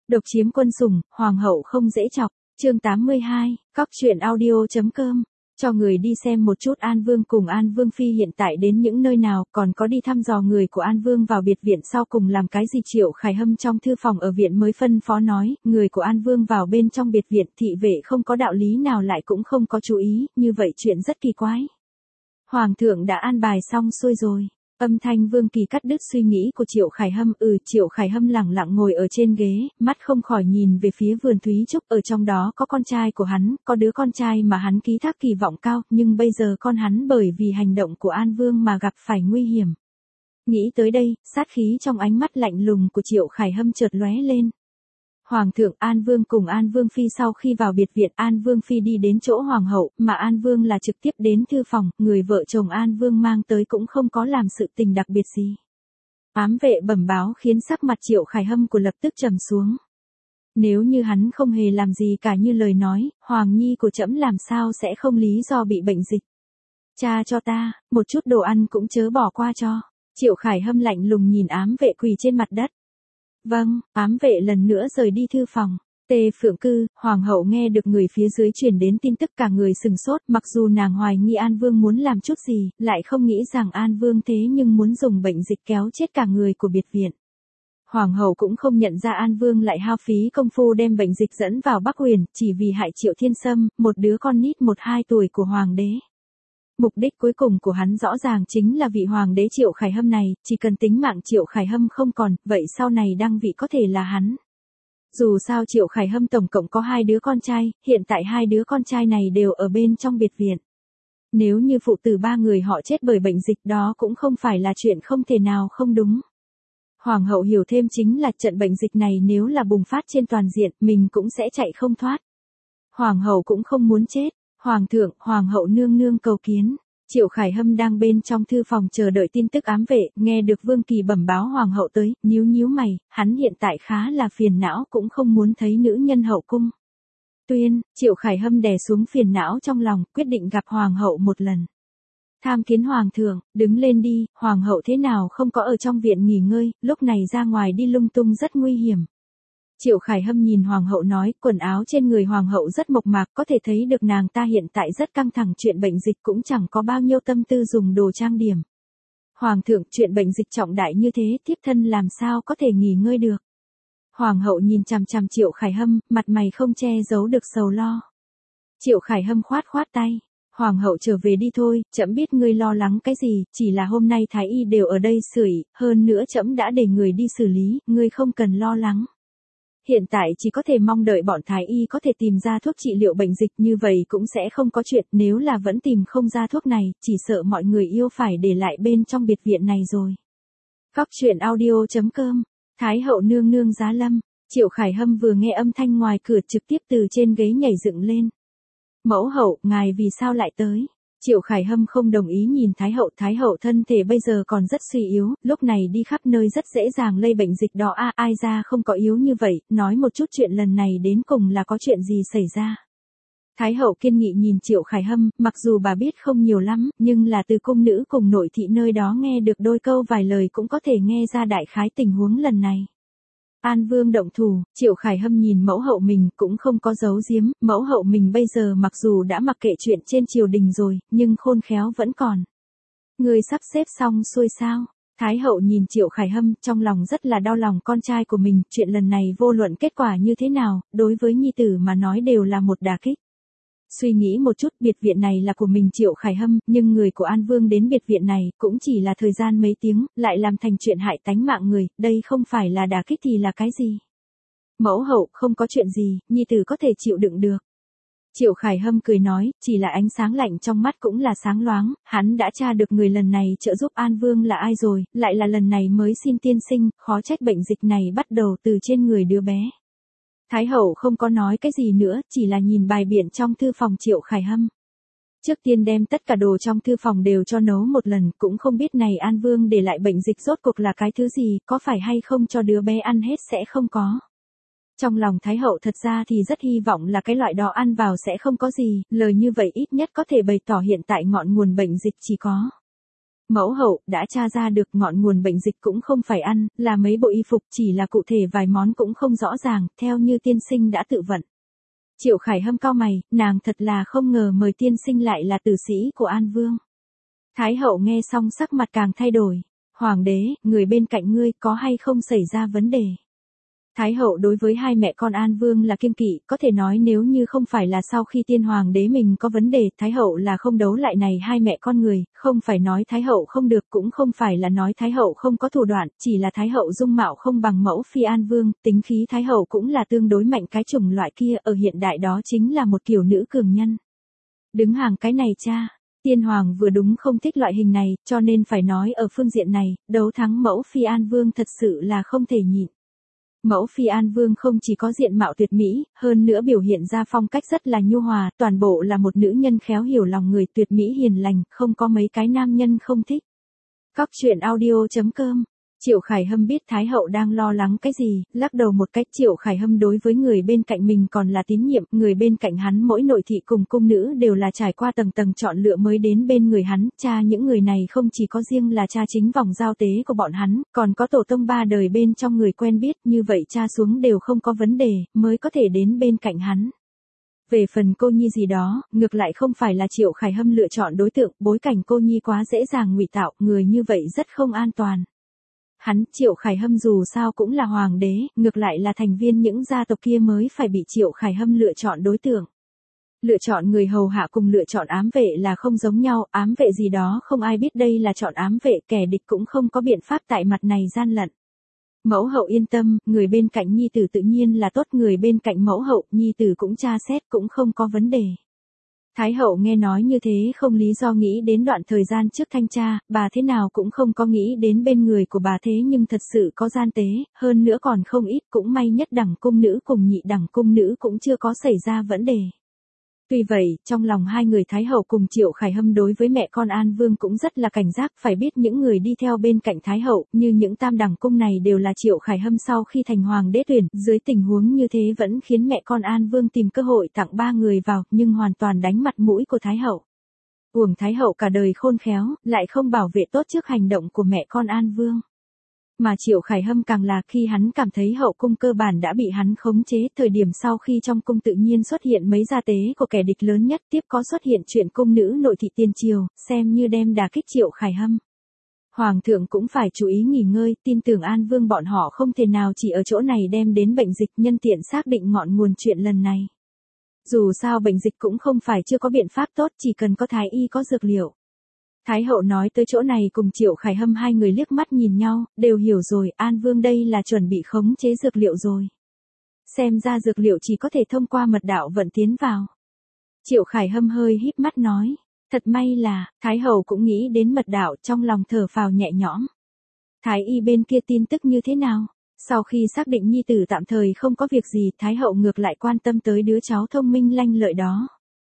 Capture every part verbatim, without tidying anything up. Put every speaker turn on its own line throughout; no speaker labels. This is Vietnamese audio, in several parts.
Độc chiếm quân sủng, hoàng hậu không dễ chọc. Chương tám mươi hai, cóc truyện audio chấm com. Cho người đi xem một chút An Vương cùng An Vương Phi hiện tại đến những nơi nào, còn có đi thăm dò người của An Vương vào biệt viện sau cùng làm cái gì. Triệu Khải Hâm trong thư phòng ở viện mới phân phó nói, người của An Vương vào bên trong biệt viện, thị vệ không có đạo lý nào lại cũng không có chú ý, như vậy chuyện rất kỳ quái. Hoàng thượng đã an bài xong xuôi rồi. Âm thanh Vương Kỳ cắt đứt suy nghĩ của Triệu Khải Hâm. Ừ, Triệu Khải Hâm lẳng lặng ngồi ở trên ghế, mắt không khỏi nhìn về phía vườn Thúy Trúc, ở trong đó có con trai của hắn, có đứa con trai mà hắn ký thác kỳ vọng cao, nhưng bây giờ con hắn bởi vì hành động của An Vương mà gặp phải nguy hiểm. Nghĩ tới đây, sát khí trong ánh mắt lạnh lùng của Triệu Khải Hâm chợt lóe lên. Hoàng thượng, An Vương cùng An Vương Phi sau khi vào biệt viện, An Vương Phi đi đến chỗ Hoàng hậu, mà An Vương là trực tiếp đến thư phòng, người vợ chồng An Vương mang tới cũng không có làm sự tình đặc biệt gì. Ám vệ bẩm báo khiến sắc mặt Triệu Khải Hâm của lập tức trầm xuống. Nếu như hắn không hề làm gì cả như lời nói, Hoàng nhi của trẫm làm sao sẽ không lý do bị bệnh dịch. Cha cho ta, một chút đồ ăn cũng chớ bỏ qua cho. Triệu Khải Hâm lạnh lùng nhìn ám vệ quỳ trên mặt đất. Vâng, ám vệ lần nữa rời đi thư phòng. Tề Phượng Cư, hoàng hậu nghe được người phía dưới truyền đến tin tức cả người sừng sốt, mặc dù nàng hoài nghi An Vương muốn làm chút gì, lại không nghĩ rằng An Vương thế nhưng muốn dùng bệnh dịch kéo chết cả người của biệt viện. Hoàng hậu cũng không nhận ra An Vương lại hao phí công phu đem bệnh dịch dẫn vào Bắc Huyền, chỉ vì hại Triệu Thiên Sâm, một đứa con nít một hai tuổi của hoàng đế. Mục đích cuối cùng của hắn rõ ràng chính là vị hoàng đế Triệu Khải Hâm này, chỉ cần tính mạng Triệu Khải Hâm không còn, vậy sau này đăng vị có thể là hắn. Dù sao Triệu Khải Hâm tổng cộng có hai đứa con trai, hiện tại hai đứa con trai này đều ở bên trong biệt viện. Nếu như phụ tử ba người họ chết bởi bệnh dịch đó cũng không phải là chuyện không thể nào không đúng. Hoàng hậu hiểu thêm chính là trận bệnh dịch này nếu là bùng phát trên toàn diện, mình cũng sẽ chạy không thoát. Hoàng hậu cũng không muốn chết. Hoàng thượng, hoàng hậu nương nương cầu kiến. Triệu Khải Hâm đang bên trong thư phòng chờ đợi tin tức ám vệ, nghe được Vương Kỳ bẩm báo hoàng hậu tới, nhíu nhíu mày, hắn hiện tại khá là phiền não cũng không muốn thấy nữ nhân hậu cung. Tuyên, Triệu Khải Hâm đè xuống phiền não trong lòng, quyết định gặp hoàng hậu một lần. Tham kiến hoàng thượng, đứng lên đi, hoàng hậu thế nào không có ở trong viện nghỉ ngơi, lúc này ra ngoài đi lung tung rất nguy hiểm. Triệu Khải Hâm nhìn hoàng hậu nói, quần áo trên người hoàng hậu rất mộc mạc, có thể thấy được nàng ta hiện tại rất căng thẳng, chuyện bệnh dịch cũng chẳng có bao nhiêu tâm tư dùng đồ trang điểm. Hoàng thượng, chuyện bệnh dịch trọng đại như thế, thiếp thân làm sao có thể nghỉ ngơi được. Hoàng hậu nhìn chằm chằm Triệu Khải Hâm, mặt mày không che giấu được sầu lo. Triệu Khải Hâm khoát khoát tay. Hoàng hậu trở về đi thôi, trẫm biết ngươi lo lắng cái gì, chỉ là hôm nay thái y đều ở đây sưởi, hơn nữa trẫm đã để người đi xử lý, ngươi không cần lo lắng. Hiện tại chỉ có thể mong đợi bọn thái y có thể tìm ra thuốc trị liệu bệnh dịch, như vậy cũng sẽ không có chuyện, nếu là vẫn tìm không ra thuốc này, chỉ sợ mọi người yêu phải để lại bên trong biệt viện này rồi. Cóc truyện audio chấm com, Thái hậu nương nương giá lâm. Triệu Khải Hâm vừa nghe âm thanh ngoài cửa trực tiếp từ trên ghế nhảy dựng lên. Mẫu hậu, ngài vì sao lại tới? Triệu Khải Hâm không đồng ý nhìn Thái hậu, Thái hậu thân thể bây giờ còn rất suy yếu, lúc này đi khắp nơi rất dễ dàng lây bệnh dịch đó. A, à, ai ra không có yếu như vậy, nói một chút chuyện lần này đến cùng là có chuyện gì xảy ra. Thái hậu kiên nghị nhìn Triệu Khải Hâm, mặc dù bà biết không nhiều lắm, nhưng là từ cung nữ cùng nội thị nơi đó nghe được đôi câu vài lời cũng có thể nghe ra đại khái tình huống lần này. An Vương động thủ, Triệu Khải Hâm nhìn mẫu hậu mình cũng không có giấu giếm, mẫu hậu mình bây giờ mặc dù đã mặc kệ chuyện trên triều đình rồi, nhưng khôn khéo vẫn còn. Người sắp xếp xong xuôi sao? Thái hậu nhìn Triệu Khải Hâm, trong lòng rất là đau lòng con trai của mình, chuyện lần này vô luận kết quả như thế nào, đối với nhi tử mà nói đều là một đả kích. Suy nghĩ một chút, biệt viện này là của mình Triệu Khải Hâm, nhưng người của An Vương đến biệt viện này cũng chỉ là thời gian mấy tiếng, lại làm thành chuyện hại tánh mạng người, đây không phải là đả kích thì là cái gì? Mẫu hậu, không có chuyện gì, nhi tử có thể chịu đựng được. Triệu Khải Hâm cười nói, chỉ là ánh sáng lạnh trong mắt cũng là sáng loáng, hắn đã tra được người lần này trợ giúp An Vương là ai rồi, lại là lần này mới xin tiên sinh, khó trách bệnh dịch này bắt đầu từ trên người đứa bé. Thái hậu không có nói cái gì nữa, chỉ là nhìn bài biện trong thư phòng Triệu Khải Hâm. Trước tiên đem tất cả đồ trong thư phòng đều cho nấu một lần, cũng không biết này An Vương để lại bệnh dịch rốt cuộc là cái thứ gì, có phải hay không cho đứa bé ăn hết sẽ không có. Trong lòng Thái hậu thật ra thì rất hy vọng là cái loại đó ăn vào sẽ không có gì, lời như vậy ít nhất có thể bày tỏ hiện tại ngọn nguồn bệnh dịch chỉ có. Mẫu hậu, đã tra ra được ngọn nguồn bệnh dịch cũng không phải ăn, là mấy bộ y phục, chỉ là cụ thể vài món cũng không rõ ràng, theo như tiên sinh đã tự vận. Triệu Khải Hâm cau mày, nàng thật là không ngờ mời tiên sinh lại là tử sĩ của An Vương. Thái hậu nghe xong sắc mặt càng thay đổi. Hoàng đế, người bên cạnh ngươi có hay không xảy ra vấn đề? Thái hậu đối với hai mẹ con An Vương là kiêng kỵ, có thể nói nếu như không phải là sau khi tiên hoàng đế mình có vấn đề, Thái hậu là không đấu lại này hai mẹ con người, không phải nói Thái hậu không được, cũng không phải là nói Thái hậu không có thủ đoạn, chỉ là Thái hậu dung mạo không bằng mẫu phi An Vương, tính khí Thái hậu cũng là tương đối mạnh, cái chủng loại kia ở hiện đại đó chính là một kiểu nữ cường nhân. Đứng hàng cái này cha. Tiên hoàng vừa đúng không thích loại hình này, cho nên phải nói ở phương diện này, đấu thắng mẫu phi An Vương thật sự là không thể nhịn. Mẫu phi An Vương không chỉ có diện mạo tuyệt mỹ, hơn nữa biểu hiện ra phong cách rất là nhu hòa, toàn bộ là một nữ nhân khéo hiểu lòng người, tuyệt mỹ hiền lành, không có mấy cái nam nhân không thích. Cóc truyện audio chấm com. Triệu Khải Hâm biết Thái hậu đang lo lắng cái gì, lắc đầu một cách. Triệu Khải Hâm đối với người bên cạnh mình còn là tín nhiệm, người bên cạnh hắn mỗi nội thị cùng cung nữ đều là trải qua tầng tầng chọn lựa mới đến bên người hắn, cha những người này không chỉ có riêng là cha chính vòng giao tế của bọn hắn, còn có tổ tông ba đời bên trong người quen biết, như vậy cha xuống đều không có vấn đề, mới có thể đến bên cạnh hắn. Về phần cô nhi gì đó, ngược lại không phải là Triệu Khải Hâm lựa chọn đối tượng, bối cảnh cô nhi quá dễ dàng ngụy tạo, người như vậy rất không an toàn. Hắn, Triệu Khải Hâm dù sao cũng là hoàng đế, ngược lại là thành viên những gia tộc kia mới phải bị Triệu Khải Hâm lựa chọn đối tượng. Lựa chọn người hầu hạ cùng lựa chọn ám vệ là không giống nhau, ám vệ gì đó không ai biết đây là chọn ám vệ, kẻ địch cũng không có biện pháp tại mặt này gian lận. Mẫu hậu yên tâm, người bên cạnh nhi tử tự nhiên là tốt, người bên cạnh mẫu hậu, nhi tử cũng tra xét cũng không có vấn đề. Thái hậu nghe nói như thế không lý do nghĩ đến đoạn thời gian trước thanh tra, bà thế nào cũng không có nghĩ đến bên người của bà thế nhưng thật sự có gian tế, hơn nữa còn không ít, cũng may nhất đẳng cung nữ cùng nhị đẳng cung nữ cũng chưa có xảy ra vấn đề. Tuy vậy, trong lòng hai người Thái hậu cùng Triệu Khải Hâm đối với mẹ con An Vương cũng rất là cảnh giác, phải biết những người đi theo bên cạnh Thái hậu, như những tam đẳng cung này đều là Triệu Khải Hâm sau khi thành hoàng đế tuyển, dưới tình huống như thế vẫn khiến mẹ con An Vương tìm cơ hội tặng ba người vào, nhưng hoàn toàn đánh mặt mũi của Thái hậu. Uổng Thái hậu cả đời khôn khéo, lại không bảo vệ tốt trước hành động của mẹ con An Vương. Mà Triệu Khải Hâm càng là khi hắn cảm thấy hậu cung cơ bản đã bị hắn khống chế, thời điểm sau khi trong cung tự nhiên xuất hiện mấy gia tế của kẻ địch lớn nhất, tiếp có xuất hiện chuyện cung nữ nội thị tiền triều, xem như đem đả kích Triệu Khải Hâm. Hoàng thượng cũng phải chú ý nghỉ ngơi, tin tưởng An Vương bọn họ không thể nào chỉ ở chỗ này đem đến bệnh dịch, nhân tiện xác định ngọn nguồn chuyện lần này. Dù sao bệnh dịch cũng không phải chưa có biện pháp tốt, chỉ cần có thái y có dược liệu. Thái hậu nói tới chỗ này cùng Triệu Khải Hâm hai người liếc mắt nhìn nhau, đều hiểu rồi, An Vương đây là chuẩn bị khống chế dược liệu rồi. Xem ra dược liệu chỉ có thể thông qua mật đạo vận tiến vào. Triệu Khải Hâm hơi híp mắt nói, thật may là, Thái hậu cũng nghĩ đến mật đạo, trong lòng thở phào nhẹ nhõm. Thái y bên kia tin tức như thế nào? Sau khi xác định nhi tử tạm thời không có việc gì, Thái hậu ngược lại quan tâm tới đứa cháu thông minh lanh lợi đó.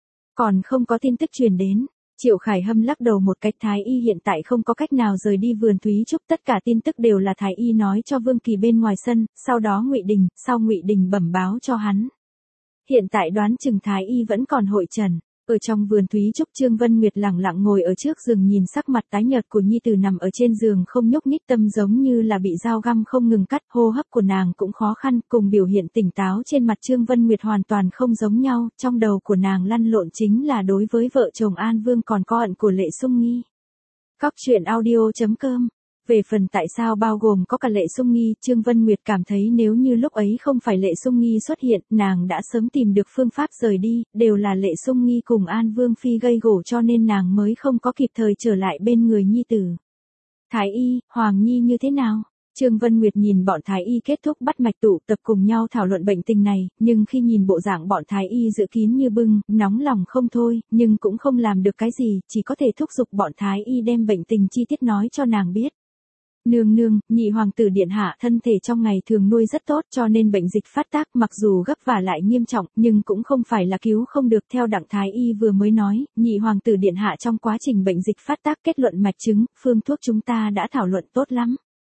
Còn không có tin tức truyền đến. Triệu Khải Hâm lắc đầu một cách, Thái y hiện tại không có cách nào rời đi vườn Thúy Trúc, tất cả tin tức đều là Thái y nói cho Vương Kỳ bên ngoài sân, sau đó Ngụy Đình, sau Ngụy Đình bẩm báo cho hắn. Hiện tại đoán chừng Thái y vẫn còn hội trần. Ở trong vườn Thúy Trúc, Trương Vân Nguyệt lặng lặng ngồi ở trước giường nhìn sắc mặt tái nhợt của nhi tử nằm ở trên giường không nhúc nhích, tâm giống như là bị dao găm không ngừng cắt, hô hấp của nàng cũng khó khăn, cùng biểu hiện tỉnh táo trên mặt Trương Vân Nguyệt hoàn toàn không giống nhau, trong đầu của nàng lăn lộn chính là đối với vợ chồng An Vương còn có ẩn của Lệ Sung Nghi. Cóc truyện audio chấm com. Về phần tại sao bao gồm có cả Lệ Sung Nghi, Trương Vân Nguyệt cảm thấy nếu như lúc ấy không phải Lệ Sung Nghi xuất hiện, nàng đã sớm tìm được phương pháp rời đi, đều là Lệ Sung Nghi cùng An Vương Phi gây gổ cho nên nàng mới không có kịp thời trở lại bên người nhi tử. Thái y, Hoàng Nhi như thế nào? Trương Vân Nguyệt nhìn bọn Thái y kết thúc bắt mạch tụ tập cùng nhau thảo luận bệnh tình này, nhưng khi nhìn bộ dạng bọn Thái y giữ kín như bưng, nóng lòng không thôi, nhưng cũng không làm được cái gì, chỉ có thể thúc giục bọn Thái y đem bệnh tình chi tiết nói cho nàng biết. Nương nương, nhị hoàng tử điện hạ thân thể trong ngày thường nuôi rất tốt cho nên bệnh dịch phát tác mặc dù gấp và lại nghiêm trọng nhưng cũng không phải là cứu không được, theo Đặng Thái y vừa mới nói, nhị hoàng tử điện hạ trong quá trình bệnh dịch phát tác kết luận mạch chứng, phương thuốc chúng ta đã thảo luận tốt lắm.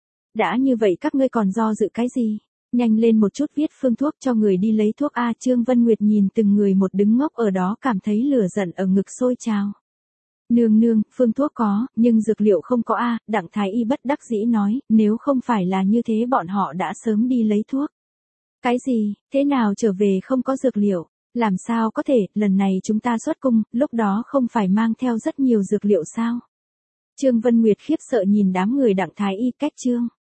Đã như vậy các ngươi còn do dự cái gì? Nhanh lên một chút viết phương thuốc cho người đi lấy thuốc a. Trương Vân Nguyệt nhìn từng người một đứng ngốc ở đó cảm thấy lửa giận ở ngực sôi trào. Nương nương, phương thuốc có, nhưng dược liệu không có a. Đặng thái y bất đắc dĩ nói, nếu không phải là như thế bọn họ đã sớm đi lấy thuốc. Cái gì, thế nào trở về không có dược liệu? Làm sao có thể, lần này chúng ta xuất cung, lúc đó không phải mang theo rất nhiều dược liệu sao? Trương Vân Nguyệt khiếp sợ nhìn đám người Đặng thái y cách trương.